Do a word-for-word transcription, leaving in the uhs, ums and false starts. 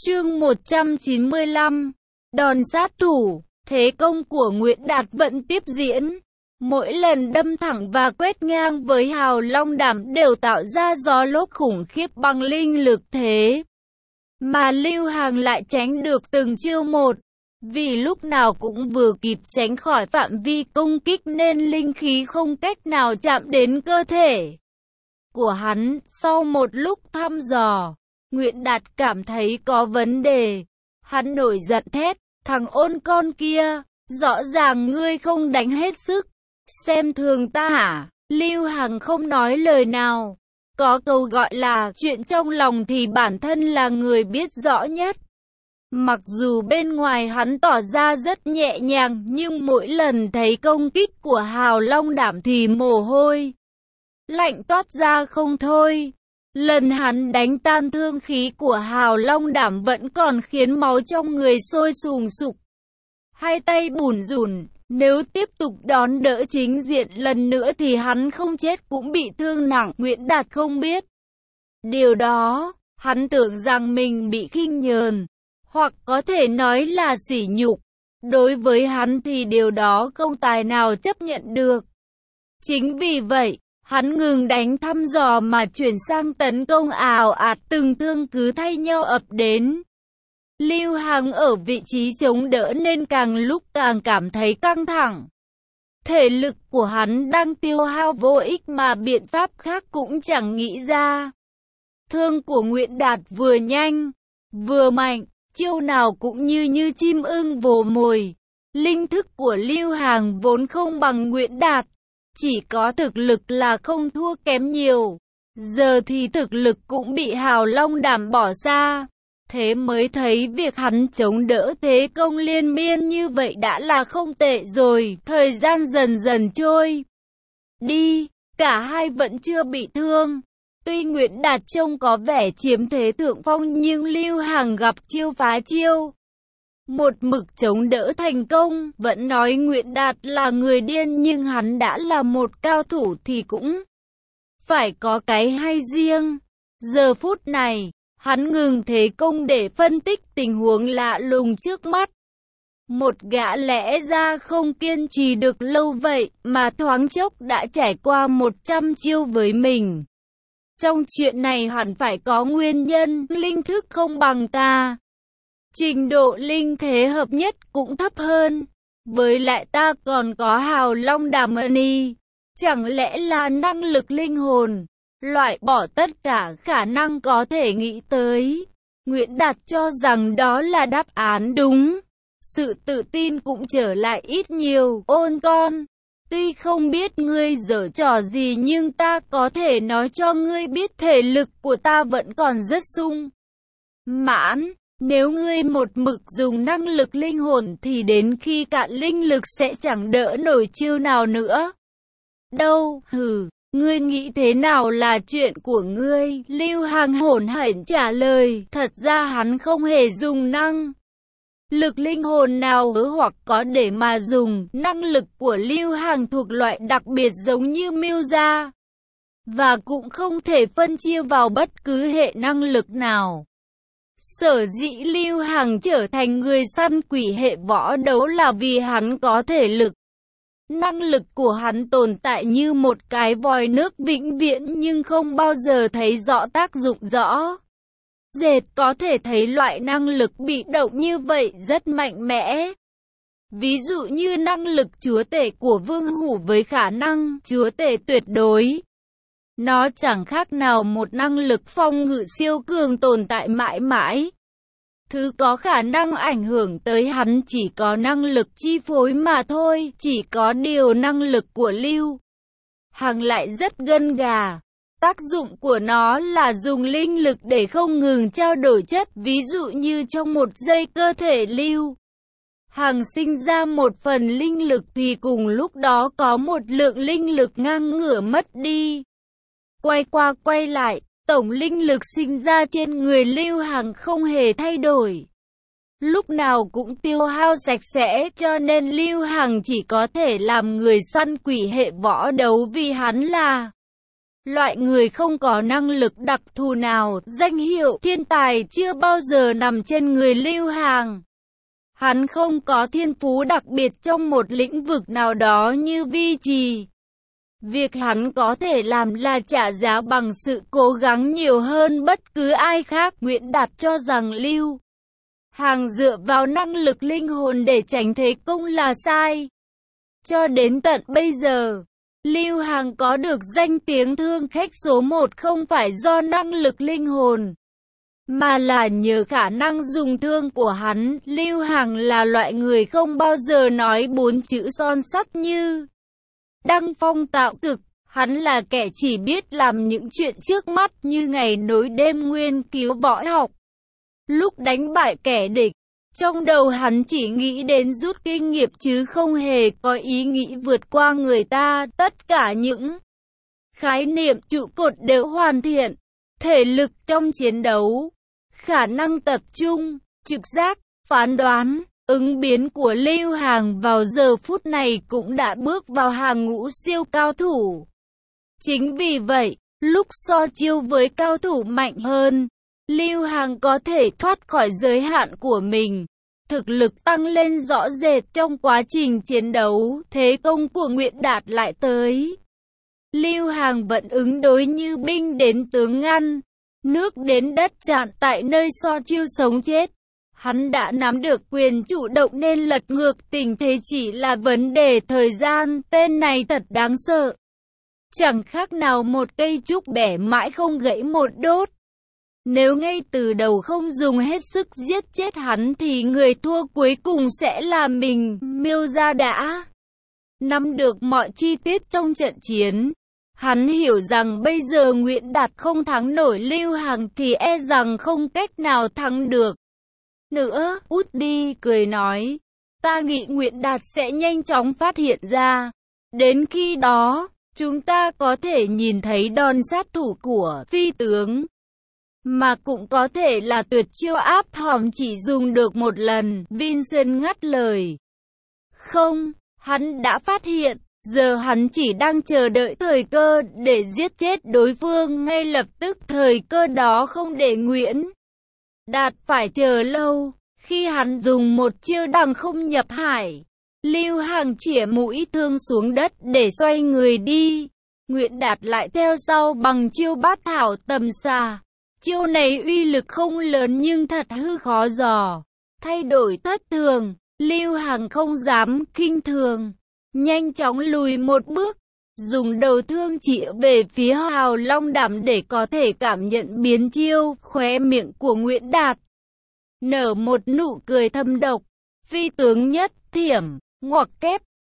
Chương một trăm chín mươi lăm, đòn sát thủ, thế công của Nguyễn Đạt vẫn tiếp diễn. Mỗi lần đâm thẳng và quét ngang với Hào Long Đảm đều tạo ra gió lốc khủng khiếp bằng linh lực thế. Mà Lưu Hằng lại tránh được từng chiêu một, vì lúc nào cũng vừa kịp tránh khỏi phạm vi công kích nên linh khí không cách nào chạm đến cơ thể của hắn. Sau một lúc thăm dò, Nguyễn Đạt cảm thấy có vấn đề. Hắn nổi giận thét, thằng ôn con kia, rõ ràng ngươi không đánh hết sức, xem thường ta hả? Lưu Hằng không nói lời nào. Có câu gọi là chuyện trong lòng thì bản thân là người biết rõ nhất. Mặc dù bên ngoài hắn tỏ ra rất nhẹ nhàng, nhưng mỗi lần thấy công kích của Hào Long Đảm thì mồ hôi lạnh toát ra không thôi. Lần hắn đánh tan thương khí của Hào Long Đảm vẫn còn khiến máu trong người sôi sùng sục. Hai tay bủn rủn, nếu tiếp tục đón đỡ chính diện lần nữa thì hắn không chết cũng bị thương nặng. Nguyễn Đạt không biết điều đó, hắn tưởng rằng mình bị khinh nhờn, hoặc có thể nói là sỉ nhục. Đối với hắn thì điều đó không tài nào chấp nhận được. Chính vì vậy, hắn ngừng đánh thăm dò mà chuyển sang tấn công ào ạt, từng thương cứ thay nhau ập đến. Lưu Hằng ở vị trí chống đỡ nên càng lúc càng cảm thấy căng thẳng. Thể lực của hắn đang tiêu hao vô ích mà biện pháp khác cũng chẳng nghĩ ra. Thương của Nguyễn Đạt vừa nhanh, vừa mạnh, chiêu nào cũng như như chim ưng vồ mồi. Linh thức của Lưu Hằng vốn không bằng Nguyễn Đạt, chỉ có thực lực là không thua kém nhiều. Giờ thì thực lực cũng bị Hào Long Đảm bỏ xa. Thế mới thấy việc hắn chống đỡ thế công liên miên như vậy đã là không tệ rồi. Thời gian dần dần trôi đi, cả hai vẫn chưa bị thương. Tuy Nguyễn Đạt trông có vẻ chiếm thế thượng phong nhưng Lưu Hằng gặp chiêu phá chiêu, một mực chống đỡ thành công. Vẫn nói Nguyễn Đạt là người điên nhưng hắn đã là một cao thủ thì cũng phải có cái hay riêng. Giờ phút này, hắn ngừng thế công để phân tích tình huống lạ lùng trước mắt. Một gã lẽ ra không kiên trì được lâu vậy mà thoáng chốc đã trải qua một trăm chiêu với mình. Trong chuyện này hẳn phải có nguyên nhân, linh thức không bằng ta. Trình độ linh thế hợp nhất cũng thấp hơn. Với lại ta còn có Hào Long Đảm Mani. Chẳng lẽ là năng lực linh hồn, loại bỏ tất cả khả năng có thể nghĩ tới. Nguyễn Đạt cho rằng đó là đáp án đúng. Sự tự tin cũng trở lại ít nhiều. Ôn con, tuy không biết ngươi giở trò gì nhưng ta có thể nói cho ngươi biết thể lực của ta vẫn còn rất sung mãn. Nếu ngươi một mực dùng năng lực linh hồn thì đến khi cạn linh lực sẽ chẳng đỡ nổi chiêu nào nữa đâu. Hừ, ngươi nghĩ thế nào là chuyện của ngươi? Lưu Hằng hổn hển trả lời. Thật ra hắn không hề dùng năng lực linh hồn nào hoặc có để mà dùng. Năng lực của Lưu Hằng thuộc loại đặc biệt giống như Miêu Gia, và cũng không thể phân chia vào bất cứ hệ năng lực nào. Sở dĩ Lưu Hằng trở thành người săn quỷ hệ võ đấu là vì hắn có thể lực. Năng lực của hắn tồn tại như một cái vòi nước vĩnh viễn nhưng không bao giờ thấy rõ tác dụng rõ rệt. Có thể thấy loại năng lực bị động như vậy rất mạnh mẽ. Ví dụ như năng lực chúa tể của Vương Hủ với khả năng chúa tể tuyệt đối. Nó chẳng khác nào một năng lực phong ngự siêu cường tồn tại mãi mãi. Thứ có khả năng ảnh hưởng tới hắn chỉ có năng lực chi phối mà thôi. Chỉ có điều năng lực của Lưu Hằng lại rất gân gà. Tác dụng của nó là dùng linh lực để không ngừng trao đổi chất. Ví dụ như trong một giây cơ thể Lưu Hằng sinh ra một phần linh lực thì cùng lúc đó có một lượng linh lực ngang ngửa mất đi. Quay qua quay lại, tổng linh lực sinh ra trên người Lưu Hằng không hề thay đổi. Lúc nào cũng tiêu hao sạch sẽ cho nên Lưu Hằng chỉ có thể làm người săn quỷ hệ võ đấu vì hắn là Loại người không có năng lực đặc thù nào, danh hiệu thiên tài chưa bao giờ nằm trên người Lưu Hàng. Hắn không có thiên phú đặc biệt trong một lĩnh vực nào đó như vi trì. Việc hắn có thể làm là trả giá bằng sự cố gắng nhiều hơn bất cứ ai khác. Nguyễn Đạt cho rằng Lưu Hàng dựa vào năng lực linh hồn để tránh thế công là sai. Cho đến tận bây giờ, Lưu Hàng có được danh tiếng thương khách số một không phải do năng lực linh hồn, mà là nhờ khả năng dùng thương của hắn. Lưu Hàng là loại người không bao giờ nói bốn chữ son sắt như đăng phong tạo cực. Hắn là kẻ chỉ biết làm những chuyện trước mắt như ngày nối đêm nghiên cứu võ học. Lúc đánh bại kẻ địch, trong đầu hắn chỉ nghĩ đến rút kinh nghiệm chứ không hề có ý nghĩ vượt qua người ta. Tất cả những khái niệm trụ cột đều hoàn thiện. Thể lực trong chiến đấu, khả năng tập trung, trực giác, phán đoán, ứng biến của Lưu Hàng vào giờ phút này cũng đã bước vào hàng ngũ siêu cao thủ. Chính vì vậy, lúc so chiêu với cao thủ mạnh hơn, Lưu Hàng có thể thoát khỏi giới hạn của mình. Thực lực tăng lên rõ rệt trong quá trình chiến đấu, thế công của Nguyễn Đạt lại tới. Lưu Hàng vẫn ứng đối như binh đến tướng ngăn, nước đến đất chặn tại nơi so chiêu sống chết. Hắn đã nắm được quyền chủ động nên lật ngược tình thế chỉ là vấn đề thời gian. Tên này thật đáng sợ. Chẳng khác nào một cây trúc bẻ mãi không gãy một đốt. Nếu ngay từ đầu không dùng hết sức giết chết hắn thì người thua cuối cùng sẽ là mình. Miêu Gia đã nắm được mọi chi tiết trong trận chiến. Hắn hiểu rằng bây giờ Nguyễn Đạt không thắng nổi Lưu Hàng thì e rằng không cách nào thắng được nữa. Út đi, cười nói, ta nghĩ Nguyễn Đạt sẽ nhanh chóng phát hiện ra. Đến khi đó, chúng ta có thể nhìn thấy đòn sát thủ của phi tướng, mà cũng có thể là tuyệt chiêu áp hòm chỉ dùng được một lần. Vincent ngắt lời. Không, hắn đã phát hiện, giờ hắn chỉ đang chờ đợi thời cơ để giết chết đối phương ngay lập tức. Thời cơ đó không để Nguyễn Đạt phải chờ lâu. Khi hắn dùng một chiêu đằng không nhập hải, Lưu Hàng chĩa mũi thương xuống đất để xoay người đi. Nguyễn Đạt lại theo sau bằng chiêu bát thảo tầm xà. Chiêu này uy lực không lớn nhưng thật hư khó dò. Thay đổi thất thường, Lưu Hàng không dám khinh thường, nhanh chóng lùi một bước, dùng đầu thương chĩa về phía Hào Long Đảm để có thể cảm nhận biến chiêu. Khóe miệng của Nguyễn Đạt nở một nụ cười thâm độc. Phi tướng nhất thiểm, ngoặc kép.